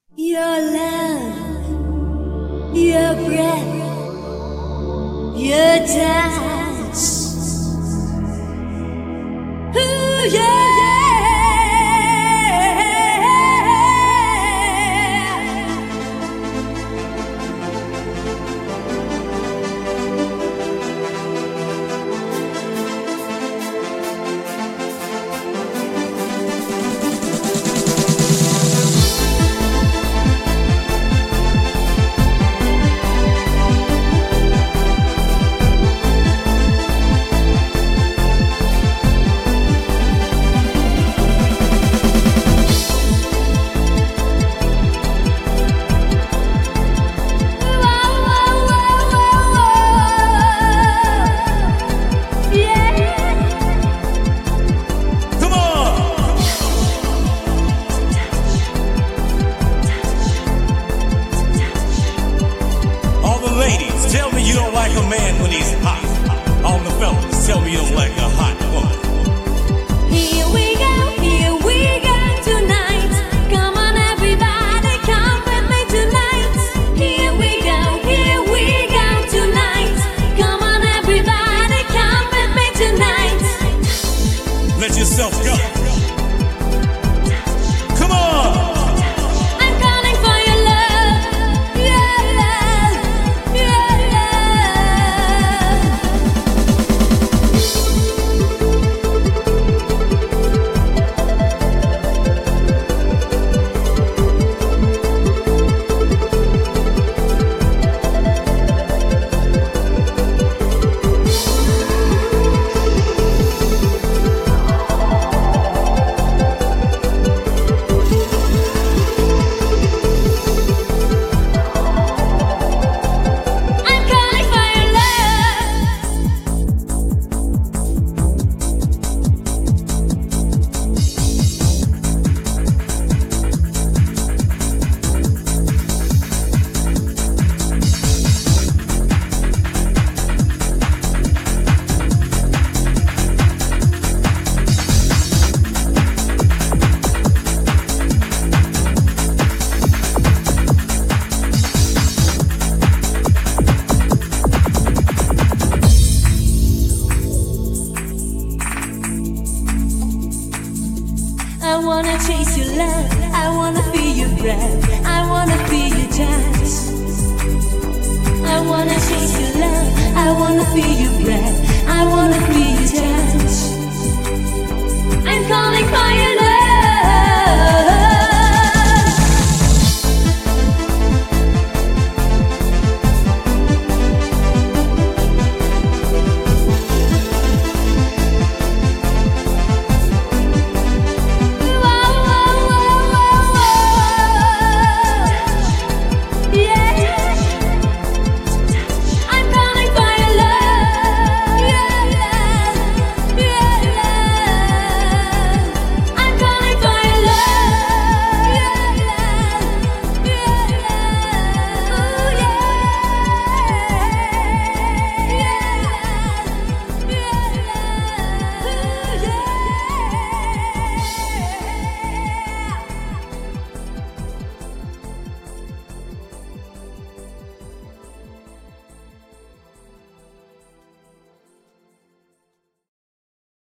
Your love, your breath, your touch. Ooh, yeah. Tell me you don't like a man when he's hot. All the fellas, tell me you don't like a hot woman. Here we go tonight. Come on everybody, come with me tonight. Here we go tonight. Come on everybody, come with me tonight. Let yourself go. Come on. I'm calling for your love, your love, your love. I'm calling for your love. I wanna chase your love. I wanna feel your breath. I wanna feel your touch. I wanna chase your love. I wanna feel your breath.